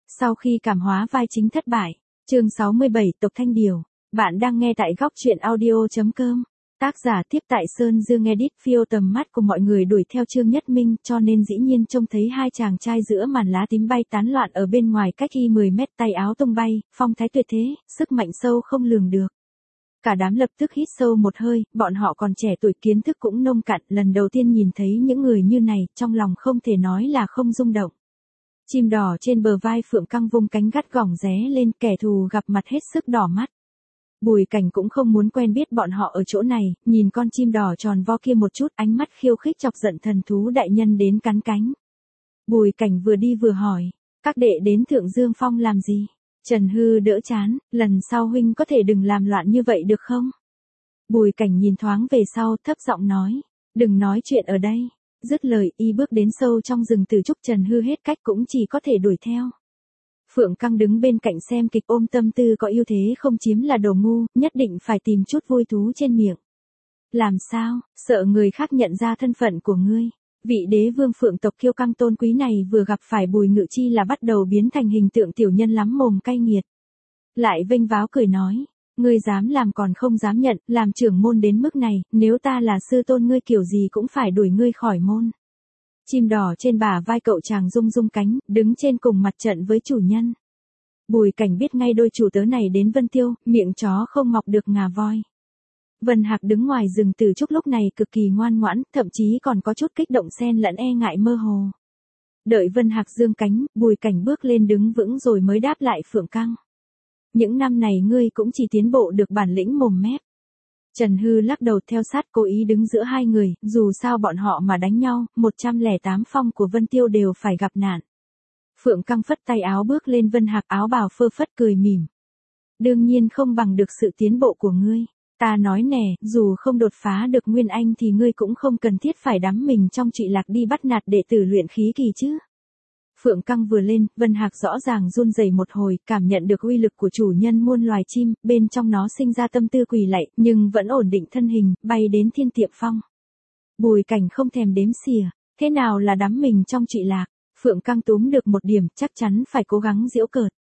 Sau khi cảm hóa vai chính thất bại, chương 67 Tộc Thanh Điều, bạn đang nghe tại góc truyện audio.com. Tác giả Tiếp Tại Sơn Dương edit phiêu tầm mắt của mọi người đuổi theo Trương Nhất Minh cho nên dĩ nhiên trông thấy hai chàng trai giữa màn lá tím bay tán loạn ở bên ngoài cách y 10 mét, tay áo tung bay, phong thái tuyệt thế, sức mạnh sâu không lường được. Cả đám lập tức hít sâu một hơi, bọn họ còn trẻ tuổi kiến thức cũng nông cạn, lần đầu tiên nhìn thấy những người như này, trong lòng không thể nói là không rung động. Chim đỏ trên bờ vai Phượng Căng vung cánh gắt gỏng ré lên, kẻ thù gặp mặt hết sức đỏ mắt. Bùi Cảnh cũng không muốn quen biết bọn họ ở chỗ này, nhìn con chim đỏ tròn vo kia một chút, ánh mắt khiêu khích chọc giận thần thú đại nhân đến cắn cánh. Bùi Cảnh vừa đi vừa hỏi, các đệ đến Thượng Dương Phong làm gì? Trần Hư đỡ chán, lần sau huynh có thể đừng làm loạn như vậy được không? Bùi Cảnh nhìn thoáng về sau, thấp giọng nói, đừng nói chuyện ở đây. Dứt lời, y bước đến sâu trong rừng từ trúc. Trần Hư hết cách cũng chỉ có thể đuổi theo. Phượng Căng đứng bên cạnh xem kịch, ôm tâm tư có ưu thế không chiếm là đồ ngu, nhất định phải tìm chút vui thú trên miệng. Làm sao, sợ người khác nhận ra thân phận của ngươi? Vị đế vương Phượng tộc kiêu căng tôn quý này vừa gặp phải Bùi Ngự Chi là bắt đầu biến thành hình tượng tiểu nhân lắm mồm cay nghiệt. Lại vênh váo cười nói, ngươi dám làm còn không dám nhận, làm trưởng môn đến mức này, nếu ta là sư tôn ngươi kiểu gì cũng phải đuổi ngươi khỏi môn. Chim đỏ trên bả vai cậu chàng rung rung cánh, đứng trên cùng mặt trận với chủ nhân. Bùi Cảnh biết ngay đôi chủ tớ này đến Vân Tiêu, miệng chó không mọc được ngà voi. Vân Hạc đứng ngoài rừng từ trúc lúc này cực kỳ ngoan ngoãn, thậm chí còn có chút kích động xen lẫn e ngại mơ hồ. Đợi Vân Hạc dương cánh, Bùi Cảnh bước lên đứng vững rồi mới đáp lại Phượng Căng. Những năm này ngươi cũng chỉ tiến bộ được bản lĩnh mồm mép. Trần Hư lắc đầu theo sát, cố ý đứng giữa hai người, dù sao bọn họ mà đánh nhau, 108 phong của Vân Tiêu đều phải gặp nạn. Phượng Căng phất tay áo bước lên Vân Hạc, áo bào phơ phất cười mỉm. Đương nhiên không bằng được sự tiến bộ của ngươi. Ta nói nè, dù không đột phá được Nguyên Anh thì ngươi cũng không cần thiết phải đắm mình trong trụy lạc đi bắt nạt đệ tử luyện khí kỳ chứ. Phượng Căng vừa lên, Vân Hạc rõ ràng run rẩy một hồi, cảm nhận được uy lực của chủ nhân muôn loài chim, bên trong nó sinh ra tâm tư quỳ lạy, nhưng vẫn ổn định thân hình, bay đến Thiên Tiệm Phong. Bùi Cảnh không thèm đếm xỉa, thế nào là đắm mình trong trụy lạc? Phượng Căng túm được một điểm, chắc chắn phải cố gắng giễu cợt.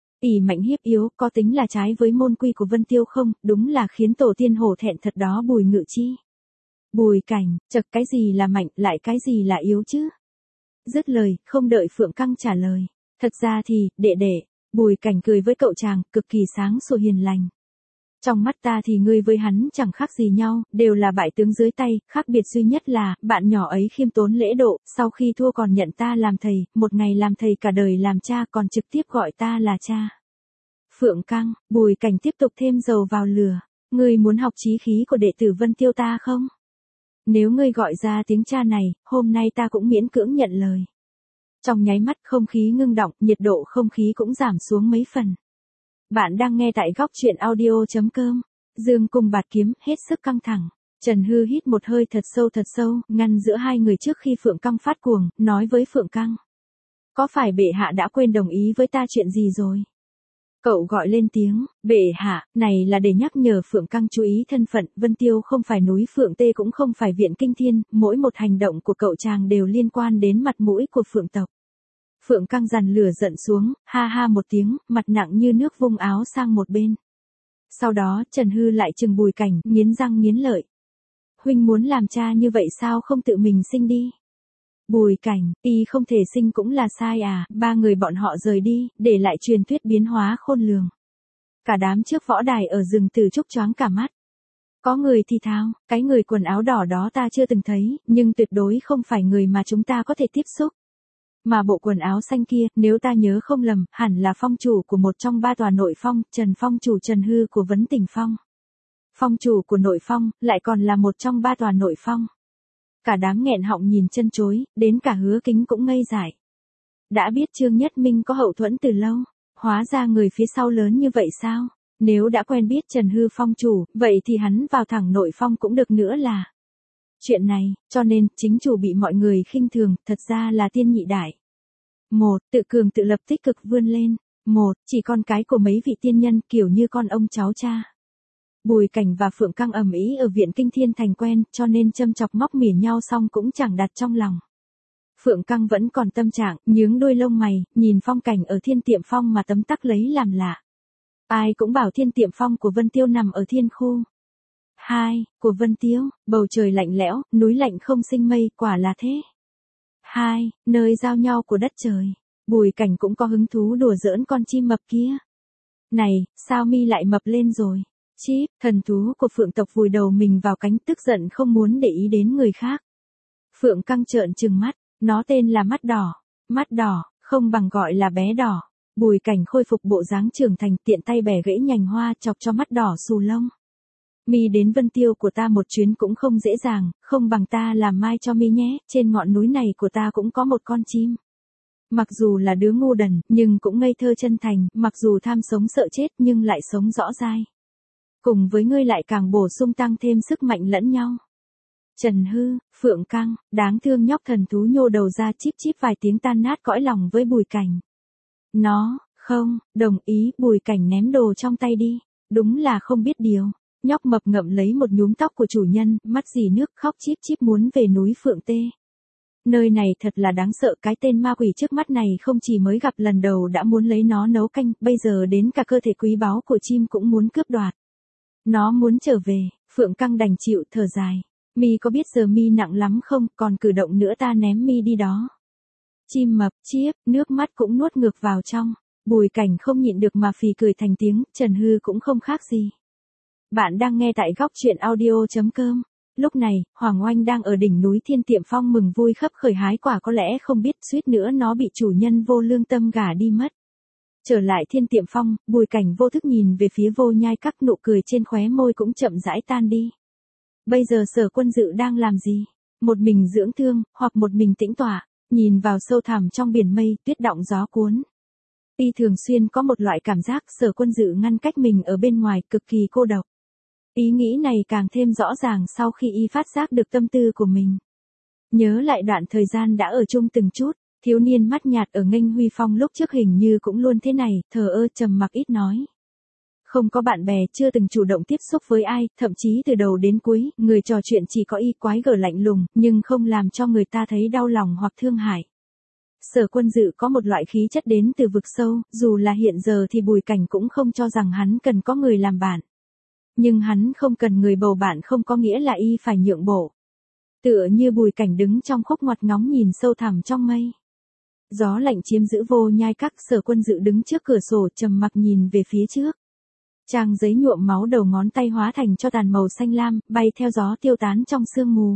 Ỷ mạnh hiếp yếu, có tính là trái với môn quy của Vân Tiêu không? Đúng là khiến tổ tiên hổ thẹn thật đó Bùi Ngự Chi. Bùi Cảnh, chật, cái gì là mạnh, lại cái gì là yếu chứ? Dứt lời, không đợi Phượng Căng trả lời. Thật ra thì, đệ đệ, Bùi Cảnh cười với cậu chàng, cực kỳ sáng sủa hiền lành. Trong mắt ta thì ngươi với hắn chẳng khác gì nhau, đều là bại tướng dưới tay, khác biệt duy nhất là, bạn nhỏ ấy khiêm tốn lễ độ, sau khi thua còn nhận ta làm thầy, một ngày làm thầy cả đời làm cha, còn trực tiếp gọi ta là cha. Phượng Căng, Bùi Cảnh tiếp tục thêm dầu vào lửa. Ngươi muốn học chí khí của đệ tử Vân Tiêu ta không? Nếu ngươi gọi ra tiếng cha này, hôm nay ta cũng miễn cưỡng nhận lời. Trong nháy mắt không khí ngưng động, nhiệt độ không khí cũng giảm xuống mấy phần. Bạn đang nghe tại góc truyện audio.com. Dương cung bạt kiếm, hết sức căng thẳng. Trần Hư hít một hơi thật sâu, ngăn giữa hai người trước khi Phượng Căng phát cuồng, nói với Phượng Căng. Có phải bệ hạ đã quên đồng ý với ta chuyện gì rồi? Cậu gọi lên tiếng, bệ hạ, này là để nhắc nhở Phượng Căng chú ý thân phận, Vân Tiêu không phải núi Phượng Tê cũng không phải viện kinh thiên, mỗi một hành động của cậu chàng đều liên quan đến mặt mũi của Phượng tộc. Phượng Căng dằn lửa giận xuống, ha ha một tiếng, mặt nặng như nước vung áo sang một bên. Sau đó, Trần Hư lại trừng Bùi Cảnh, nghiến răng nghiến lợi. Huynh muốn làm cha như vậy sao không tự mình sinh đi? Bùi Cảnh, y không thể sinh cũng là sai à? Ba người bọn họ rời đi, để lại truyền thuyết biến hóa khôn lường. Cả đám trước võ đài ở rừng từ trúc choáng cả mắt. Có người thì thào, cái người quần áo đỏ đó ta chưa từng thấy, nhưng tuyệt đối không phải người mà chúng ta có thể tiếp xúc. Mà bộ quần áo xanh kia, nếu ta nhớ không lầm, hẳn là phong chủ của một trong ba tòa nội phong, Trần Phong chủ Trần Hư của Vấn Tình Phong. Phong chủ của nội phong, lại còn là một trong ba tòa nội phong. Cả đám nghẹn họng nhìn chân chối, đến cả Hứa Kính cũng ngây dại. Đã biết Trương Nhất Minh có hậu thuẫn từ lâu, hóa ra người phía sau lớn như vậy sao? Nếu đã quen biết Trần Hư phong chủ, vậy thì hắn vào thẳng nội phong cũng được nữa là. Chuyện này, cho nên, chính chủ bị mọi người khinh thường, thật ra là tiên nhị đại. Một, tự cường tự lập tích cực vươn lên. Một, chỉ con cái của mấy vị tiên nhân kiểu như con ông cháu cha. Bùi Cảnh và Phượng Căng ầm ĩ ở viện kinh thiên thành quen, cho nên châm chọc móc mỉa nhau xong cũng chẳng đặt trong lòng. Phượng Căng vẫn còn tâm trạng, nhướng đôi lông mày, nhìn phong cảnh ở Thiên Tiệm Phong mà tấm tắc lấy làm lạ. Ai cũng bảo Thiên Tiệm Phong của Vân Tiêu nằm ở thiên khu. 2. Của Vân Tiêu, bầu trời lạnh lẽo, núi lạnh không sinh mây, quả là thế. 2. Nơi giao nhau của đất trời. Bùi Cảnh cũng có hứng thú đùa giỡn con chim mập kia. Này, sao mi lại mập lên rồi? Chíp, thần thú của Phượng tộc vùi đầu mình vào cánh tức giận không muốn để ý đến người khác. Phượng Căng trợn trừng mắt, nó tên là mắt đỏ. Mắt đỏ, không bằng gọi là bé đỏ. Bùi Cảnh khôi phục bộ dáng trưởng thành tiện tay bẻ gãy nhành hoa chọc cho mắt đỏ xù lông. Mi đến Vân Tiêu của ta một chuyến cũng không dễ dàng, không bằng ta làm mai cho mi nhé, trên ngọn núi này của ta cũng có một con chim. Mặc dù là đứa ngu đần, nhưng cũng ngây thơ chân thành, mặc dù tham sống sợ chết nhưng lại sống rõ dai. Cùng với ngươi lại càng bổ sung tăng thêm sức mạnh lẫn nhau. Trần Hư, Phượng Căng, đáng thương nhóc thần thú nhô đầu ra chíp chíp vài tiếng tan nát cõi lòng với Bùi Cảnh. Nó, không, đồng ý, Bùi Cảnh ném đồ trong tay đi, đúng là không biết điều. Nhóc mập ngậm lấy một nhúm tóc của chủ nhân, mắt dì nước khóc chíp chíp muốn về núi Phượng Tê. Nơi này thật là đáng sợ, cái tên ma quỷ trước mắt này không chỉ mới gặp lần đầu đã muốn lấy nó nấu canh, bây giờ đến cả cơ thể quý báu của chim cũng muốn cướp đoạt. Nó muốn trở về, Phượng Căng đành chịu thở dài. Mi có biết giờ mi nặng lắm không, còn cử động nữa ta ném mi đi đó. Chim mập, chiếp, nước mắt cũng nuốt ngược vào trong. Bùi Cảnh không nhịn được mà phì cười thành tiếng, Trần Hư cũng không khác gì. Bạn đang nghe tại góc truyện audio.com. Lúc này, Hoàng Oanh đang ở đỉnh núi Thiên Tiệm Phong mừng vui khấp khởi hái quả, có lẽ không biết suýt nữa nó bị chủ nhân vô lương tâm gả đi mất. Trở lại Thiên Tiệm Phong, Bùi Cảnh vô thức nhìn về phía Vô Nhai Các, nụ cười trên khóe môi cũng chậm rãi tan đi. Bây giờ Sở Quân Dự đang làm gì? Một mình dưỡng thương, hoặc một mình tĩnh tọa, nhìn vào sâu thẳm trong biển mây, tuyết động gió cuốn. Y thường xuyên có một loại cảm giác Sở Quân Dự ngăn cách mình ở bên ngoài, cực kỳ cô độc. Ý nghĩ này càng thêm rõ ràng sau khi y phát giác được tâm tư của mình. Nhớ lại đoạn thời gian đã ở chung từng chút, thiếu niên mắt nhạt ở Nghênh Huy Phong lúc trước hình như cũng luôn thế này, thờ ơ trầm mặc ít nói. Không có bạn bè, chưa từng chủ động tiếp xúc với ai, thậm chí từ đầu đến cuối, người trò chuyện chỉ có y quái gở lạnh lùng, nhưng không làm cho người ta thấy đau lòng hoặc thương hại. Sở Quân Dự có một loại khí chất đến từ vực sâu, dù là hiện giờ thì Bùi Cảnh cũng không cho rằng hắn cần có người làm bạn. Nhưng hắn không cần người bầu bạn không có nghĩa là y phải nhượng bộ. Tựa như Bùi Cảnh đứng trong khúc ngoặt ngóng nhìn sâu thẳm trong mây. Gió lạnh chiếm giữ Vô Nhai Các, Sở Quân Dự đứng trước cửa sổ trầm mặc nhìn về phía trước. Trang giấy nhuộm máu đầu ngón tay hóa thành cho tàn màu xanh lam, bay theo gió tiêu tán trong sương mù.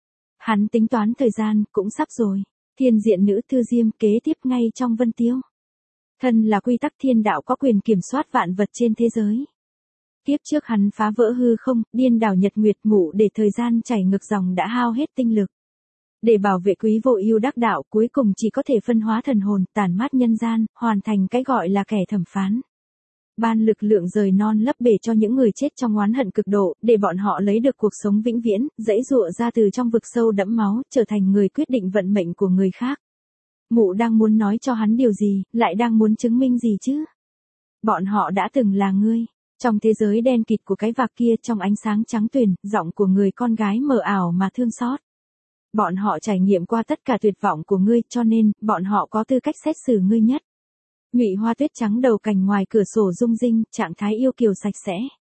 Hắn tính toán thời gian, cũng sắp rồi. Thiên diện nữ thư diêm kế tiếp ngay trong Vân Tiêu. Thân là quy tắc thiên đạo có quyền kiểm soát vạn vật trên thế giới. Tiếp trước hắn phá vỡ hư không, điên đảo nhật nguyệt ngủ để thời gian chảy ngược dòng đã hao hết tinh lực. Để bảo vệ quý vô ưu đắc đạo cuối cùng chỉ có thể phân hóa thần hồn, tản mát nhân gian, hoàn thành cái gọi là kẻ thẩm phán. Ban lực lượng rời non lấp bể cho những người chết trong oán hận cực độ, để bọn họ lấy được cuộc sống vĩnh viễn, giãy giụa ra từ trong vực sâu đẫm máu, trở thành người quyết định vận mệnh của người khác. Mụ đang muốn nói cho hắn điều gì, lại đang muốn chứng minh gì chứ? Bọn họ đã từng là ngươi. Trong thế giới đen kịt của cái vạc kia, trong ánh sáng trắng tuyền, giọng của người con gái mờ ảo mà thương xót. Bọn họ trải nghiệm qua tất cả tuyệt vọng của ngươi, cho nên, bọn họ có tư cách xét xử ngươi nhất. Nhụy hoa tuyết trắng đầu cành ngoài cửa sổ rung rinh, trạng thái yêu kiều sạch sẽ.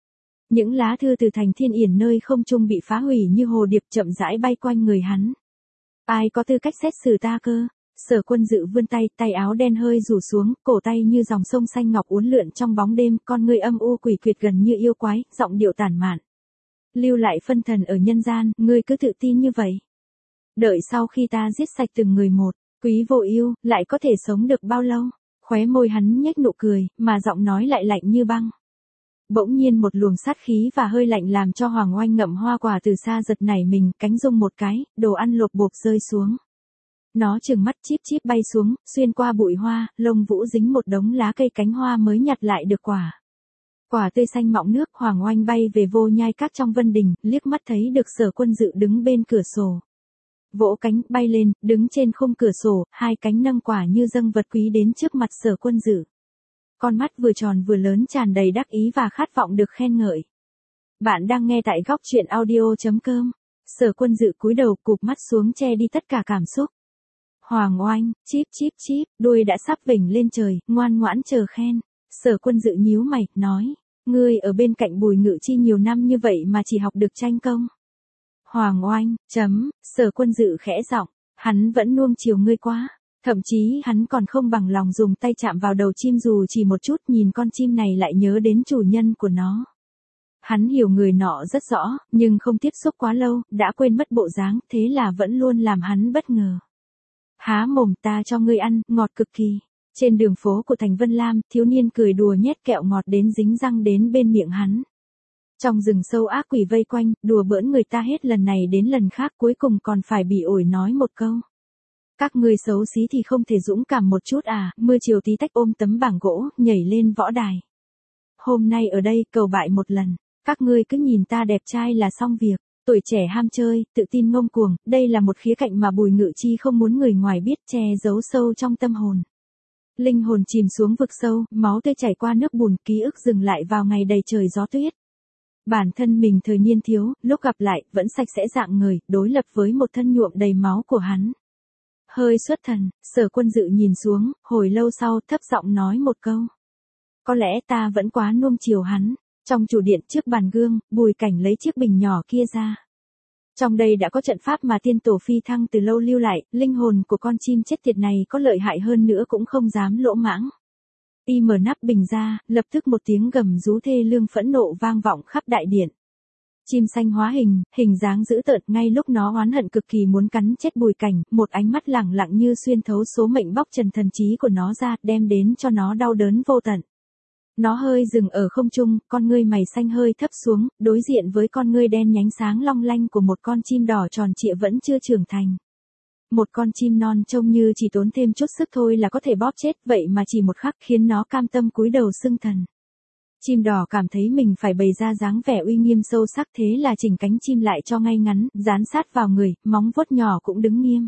Những lá thư từ thành thiên yển nơi không trung bị phá hủy như hồ điệp chậm rãi bay quanh người hắn. Ai có tư cách xét xử ta cơ? Sở Quân Dự vươn tay, tay áo đen hơi rủ xuống, cổ tay như dòng sông xanh ngọc uốn lượn trong bóng đêm, con người âm u quỷ quyệt gần như yêu quái, giọng điệu tản mạn. Lưu lại phân thần ở nhân gian, ngươi cứ tự tin như vậy. Đợi sau khi ta giết sạch từng người một, quý vô ưu lại có thể sống được bao lâu? Khóe môi hắn nhếch nụ cười, mà giọng nói lại lạnh như băng. Bỗng nhiên một luồng sát khí và hơi lạnh làm cho Hoàng Oanh ngậm hoa quả từ xa giật nảy mình, cánh rung một cái, đồ ăn lộp bộp rơi xuống. Nó trừng mắt chíp chíp bay xuống, xuyên qua bụi hoa, lông vũ dính một đống lá cây cánh hoa mới nhặt lại được quả. Quả tươi xanh mọng nước, Hoàng Oanh bay về Vô Nhai Các trong Vân Đình, liếc mắt thấy được Sở Quân Dự đứng bên cửa sổ. Vỗ cánh, bay lên, đứng trên khung cửa sổ, hai cánh nâng quả như dâng vật quý đến trước mặt Sở Quân Dự. Con mắt vừa tròn vừa lớn tràn đầy đắc ý và khát vọng được khen ngợi. Bạn đang nghe tại góc truyện audio.com. Sở Quân Dự cúi đầu cụp mắt xuống che đi tất cả cảm xúc. Hoàng Oanh, chíp chíp chíp, đuôi đã sắp vểnh lên trời, ngoan ngoãn chờ khen. Sở Quân Dự nhíu mày, nói, ngươi ở bên cạnh Bùi Ngự Chi nhiều năm như vậy mà chỉ học được tranh công. Hoàng Oanh, Sở Quân Dự khẽ giọng, hắn vẫn nuông chiều ngươi quá. Thậm chí hắn còn không bằng lòng dùng tay chạm vào đầu chim dù chỉ một chút, nhìn con chim này lại nhớ đến chủ nhân của nó. Hắn hiểu người nọ rất rõ, nhưng không tiếp xúc quá lâu, đã quên mất bộ dáng, thế là vẫn luôn làm hắn bất ngờ. Há mồm, ta cho ngươi ăn, ngọt cực kỳ. Trên đường phố của thành Vân Lam, thiếu niên cười đùa nhét kẹo ngọt đến dính răng đến bên miệng hắn. Trong rừng sâu ác quỷ vây quanh, đùa bỡn người ta hết lần này đến lần khác, cuối cùng còn phải bị ổi nói một câu. Các ngươi xấu xí thì không thể dũng cảm một chút à? Mưa chiều tí tách ôm tấm bảng gỗ, nhảy lên võ đài. Hôm nay ở đây cầu bại một lần, các ngươi cứ nhìn ta đẹp trai là xong việc. Tuổi trẻ ham chơi, tự tin ngông cuồng, đây là một khía cạnh mà Bùi Ngự Chi không muốn người ngoài biết, che giấu sâu trong tâm hồn. Linh hồn chìm xuống vực sâu, máu tươi chảy qua nước bùn, ký ức dừng lại vào ngày đầy trời gió tuyết. Bản thân mình thời niên thiếu, lúc gặp lại, vẫn sạch sẽ rạng ngời, đối lập với một thân nhuộm đầy máu của hắn. Hơi xuất thần, Sở Quân Dự nhìn xuống, hồi lâu sau thấp giọng nói một câu. Có lẽ ta vẫn quá nuông chiều hắn. Trong chủ điện trước bàn gương, Bùi Cảnh lấy chiếc bình nhỏ kia ra. Trong đây đã có trận pháp mà tiên tổ phi thăng từ lâu lưu lại, linh hồn của con chim chết tiệt này có lợi hại hơn nữa cũng không dám lỗ mãng. Y mở nắp bình ra, lập tức một tiếng gầm rú thê lương phẫn nộ vang vọng khắp đại điện. Chim xanh hóa hình, hình dáng dữ tợn, ngay lúc nó oán hận cực kỳ muốn cắn chết Bùi Cảnh, một ánh mắt lẳng lặng như xuyên thấu số mệnh bóc trần thần trí của nó ra, đem đến cho nó đau đớn vô tận. Nó hơi dừng ở không trung, con ngươi mày xanh hơi thấp xuống, đối diện với con ngươi đen nhánh sáng long lanh của một con chim đỏ tròn trịa vẫn chưa trưởng thành. Một con chim non trông như chỉ tốn thêm chút sức thôi là có thể bóp chết, vậy mà chỉ một khắc khiến nó cam tâm cúi đầu xưng thần. Chim đỏ cảm thấy mình phải bày ra dáng vẻ uy nghiêm sâu sắc, thế là chỉnh cánh chim lại cho ngay ngắn, dán sát vào người, móng vuốt nhỏ cũng đứng nghiêm.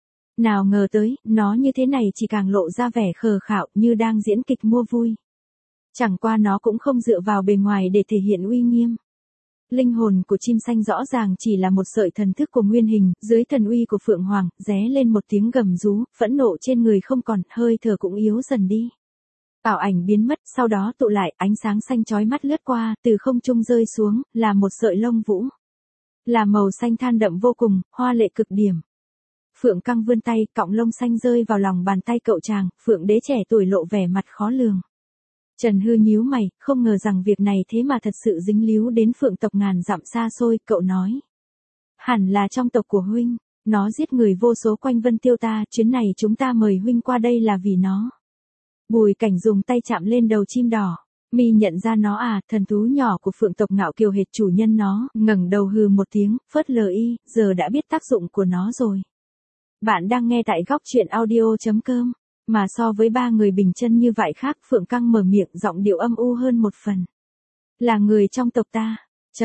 Nào ngờ tới, nó như thế này chỉ càng lộ ra vẻ khờ khạo như đang diễn kịch mua vui. Chẳng qua nó cũng không dựa vào bề ngoài để thể hiện uy nghiêm. Linh hồn của chim xanh rõ ràng chỉ là một sợi thần thức của nguyên hình, dưới thần uy của Phượng Hoàng, ré lên một tiếng gầm rú, phẫn nộ trên người không còn, hơi thở cũng yếu dần đi. Ảo ảnh biến mất, sau đó tụ lại, ánh sáng xanh chói mắt lướt qua, từ không trung rơi xuống, là một sợi lông vũ. Là màu xanh than đậm vô cùng, hoa lệ cực điểm. Phượng Căng vươn tay, cọng lông xanh rơi vào lòng bàn tay cậu chàng, Phượng đế trẻ tuổi lộ vẻ mặt khó lường. Trần Hư nhíu mày, không ngờ rằng việc này thế mà thật sự dính líu đến Phượng tộc ngàn dặm xa xôi, cậu nói. Hẳn là trong tộc của huynh, nó giết người vô số quanh Vân Tiêu ta, chuyến này chúng ta mời huynh qua đây là vì nó. Bùi Cảnh dùng tay chạm lên đầu chim đỏ. Mi nhận ra nó à, thần thú nhỏ của Phượng tộc ngạo kiều hệt chủ nhân nó, ngẩng đầu hừ một tiếng, phớt lờ y, giờ đã biết tác dụng của nó rồi. Bạn đang nghe tại góc truyện audio.com. Mà so với ba người bình chân như vậy khác, Phượng Căng mở miệng, giọng điệu âm u hơn một phần. Là người trong tộc ta.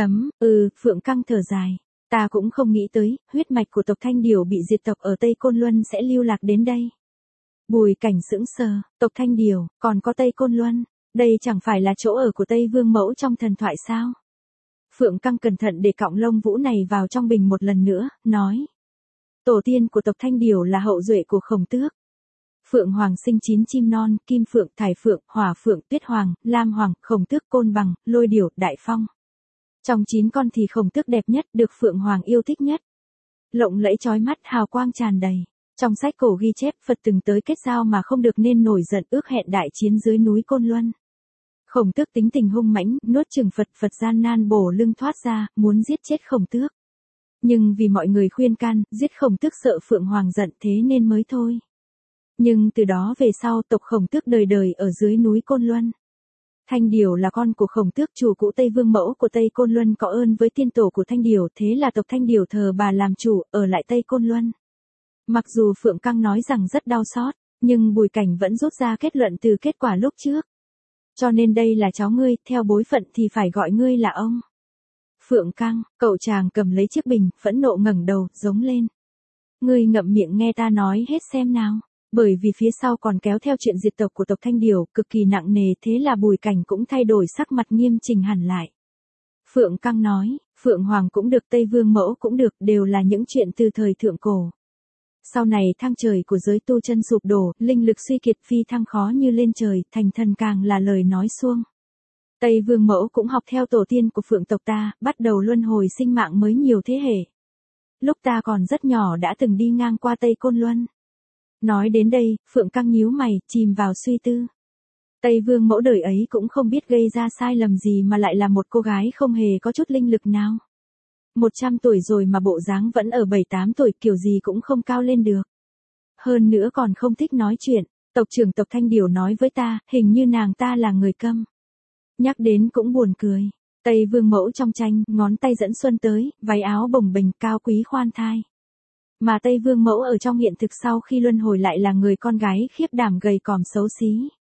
Phượng Căng thở dài. Ta cũng không nghĩ tới, huyết mạch của tộc Thanh Điểu bị diệt tộc ở Tây Côn Luân sẽ lưu lạc đến đây. Bùi Cảnh sững sờ, tộc Thanh Điểu, còn có Tây Côn Luân, đây chẳng phải là chỗ ở của Tây Vương Mẫu trong thần thoại sao? Phượng Căng cẩn thận để cọng lông vũ này vào trong bình một lần nữa, nói. Tổ tiên của tộc Thanh Điểu là hậu duệ của Khổng Tước. Phượng Hoàng sinh 9 chim non, Kim Phượng, Thải Phượng, Hỏa Phượng, Tuyết Hoàng, Lam Hoàng, Khổng Tước, Côn Bằng, Lôi Điểu, Đại Phong. Trong 9 con thì Khổng Tước đẹp nhất, được Phượng Hoàng yêu thích nhất. Lộng lẫy chói mắt, hào quang tràn đầy. Trong sách cổ ghi chép, Phật từng tới kết giao mà không được nên nổi giận, ước hẹn đại chiến dưới núi Côn Luân. Khổng Tước tính tình hung mãnh, nuốt chửng Phật gian nan bổ lưng thoát ra, muốn giết chết Khổng Tước. Nhưng vì mọi người khuyên can, giết Khổng Tước sợ Phượng Hoàng giận thế nên mới thôi. Nhưng từ đó về sau tộc Khổng Tước đời đời ở dưới núi Côn Luân. Thanh Điểu là con của Khổng Tước, chủ cũ Tây Vương Mẫu của Tây Côn Luân, có ơn với tiên tổ của Thanh Điểu, thế là tộc Thanh Điểu thờ bà làm chủ, ở lại Tây Côn Luân. Mặc dù Phượng Căng nói rằng rất đau xót, nhưng Bùi Cảnh vẫn rút ra kết luận từ kết quả lúc trước. Cho nên đây là cháu ngươi, theo bối phận thì phải gọi ngươi là ông. Phượng Căng, cậu chàng cầm lấy chiếc bình, phẫn nộ ngẩng đầu, giống lên. Ngươi ngậm miệng nghe ta nói hết xem nào. Bởi vì phía sau còn kéo theo chuyện diệt tộc của tộc Thanh Điểu, cực kỳ nặng nề, thế là Bùi Cảnh cũng thay đổi sắc mặt nghiêm chỉnh hẳn lại. Phượng Căng nói, Phượng Hoàng cũng được, Tây Vương Mẫu cũng được, đều là những chuyện từ thời thượng cổ. Sau này thang trời của giới tu chân sụp đổ, linh lực suy kiệt phi thăng khó như lên trời, thành thần càng là lời nói suông. Tây Vương Mẫu cũng học theo tổ tiên của phượng tộc ta, bắt đầu luân hồi sinh mạng mới nhiều thế hệ. Lúc ta còn rất nhỏ đã từng đi ngang qua Tây Côn Luân. Nói đến đây, Phượng Căng nhíu mày, chìm vào suy tư. Tây Vương Mẫu đời ấy cũng không biết gây ra sai lầm gì mà lại là một cô gái không hề có chút linh lực nào. 100 tuổi rồi mà bộ dáng vẫn ở 7-8 tuổi, kiểu gì cũng không cao lên được. Hơn nữa còn không thích nói chuyện, tộc trưởng tộc Thanh Điểu nói với ta, hình như nàng ta là người câm. Nhắc đến cũng buồn cười. Tây Vương Mẫu trong tranh, ngón tay dẫn xuân tới, váy áo bồng bềnh, cao quý khoan thai. Mà Tây Vương Mẫu ở trong hiện thực sau khi luân hồi lại là người con gái khiếp đảm gầy còm xấu xí.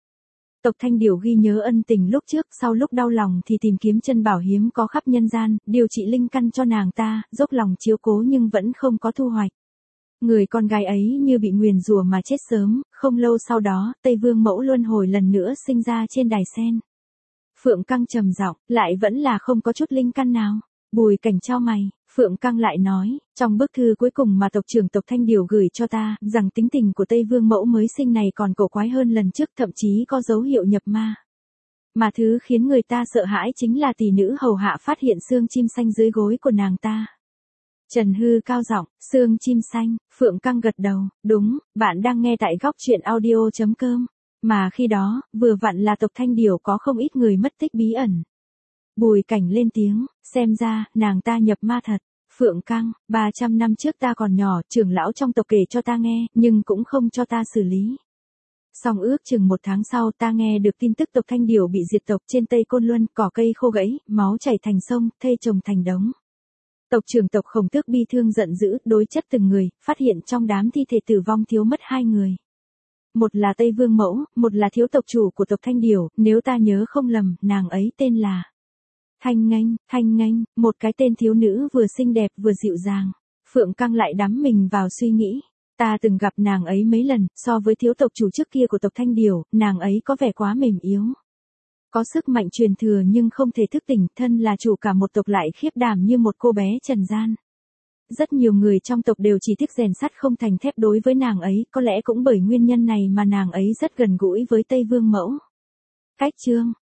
Tộc Thanh Điểu ghi nhớ ân tình lúc trước, sau lúc đau lòng thì tìm kiếm chân bảo hiếm có khắp nhân gian, điều trị linh căn cho nàng ta, dốc lòng chiếu cố nhưng vẫn không có thu hoạch. Người con gái ấy như bị nguyền rủa mà chết sớm, không lâu sau đó, Tây Vương Mẫu luân hồi lần nữa sinh ra trên đài sen. Phượng Căng trầm giọng, lại vẫn là không có chút linh căn nào. Bùi Cảnh chau mày, Phượng Căng lại nói, trong bức thư cuối cùng mà tộc trưởng tộc Thanh Điểu gửi cho ta, rằng tính tình của Tây Vương Mẫu mới sinh này còn cổ quái hơn lần trước, thậm chí có dấu hiệu nhập ma. Mà thứ khiến người ta sợ hãi chính là tỷ nữ hầu hạ phát hiện xương chim xanh dưới gối của nàng ta. Trần Hư cao giọng, xương chim xanh. Phượng Căng gật đầu, đúng, bạn đang nghe tại góc truyện audio.com. Mà khi đó, vừa vặn là tộc Thanh Điểu có không ít người mất tích bí ẩn. Bùi Cảnh lên tiếng, xem ra, nàng ta nhập ma thật. Phượng Căng, 300 năm trước ta còn nhỏ, trưởng lão trong tộc kể cho ta nghe, nhưng cũng không cho ta xử lý. Song ước chừng 1 tháng sau ta nghe được tin tức tộc Thanh Điểu bị diệt tộc trên Tây Côn Luân, cỏ cây khô gãy, máu chảy thành sông, thây chồng thành đống. Tộc trưởng tộc Khổng Tước bi thương giận dữ, đối chất từng người, phát hiện trong đám thi thể tử vong thiếu mất 2 người. Một là Tây Vương Mẫu, một là thiếu tộc chủ của tộc Thanh Điểu, nếu ta nhớ không lầm, nàng ấy tên là Thanh Nghênh, một cái tên thiếu nữ vừa xinh đẹp vừa dịu dàng. Phượng Căng lại đắm mình vào suy nghĩ. Ta từng gặp nàng ấy mấy lần, so với thiếu tộc chủ trước kia của tộc Thanh Điểu, nàng ấy có vẻ quá mềm yếu. Có sức mạnh truyền thừa nhưng không thể thức tỉnh, thân là chủ cả một tộc lại khiếp đảm như một cô bé trần gian. Rất nhiều người trong tộc đều chỉ thích rèn sắt không thành thép đối với nàng ấy, có lẽ cũng bởi nguyên nhân này mà nàng ấy rất gần gũi với Tây Vương Mẫu. Cách chương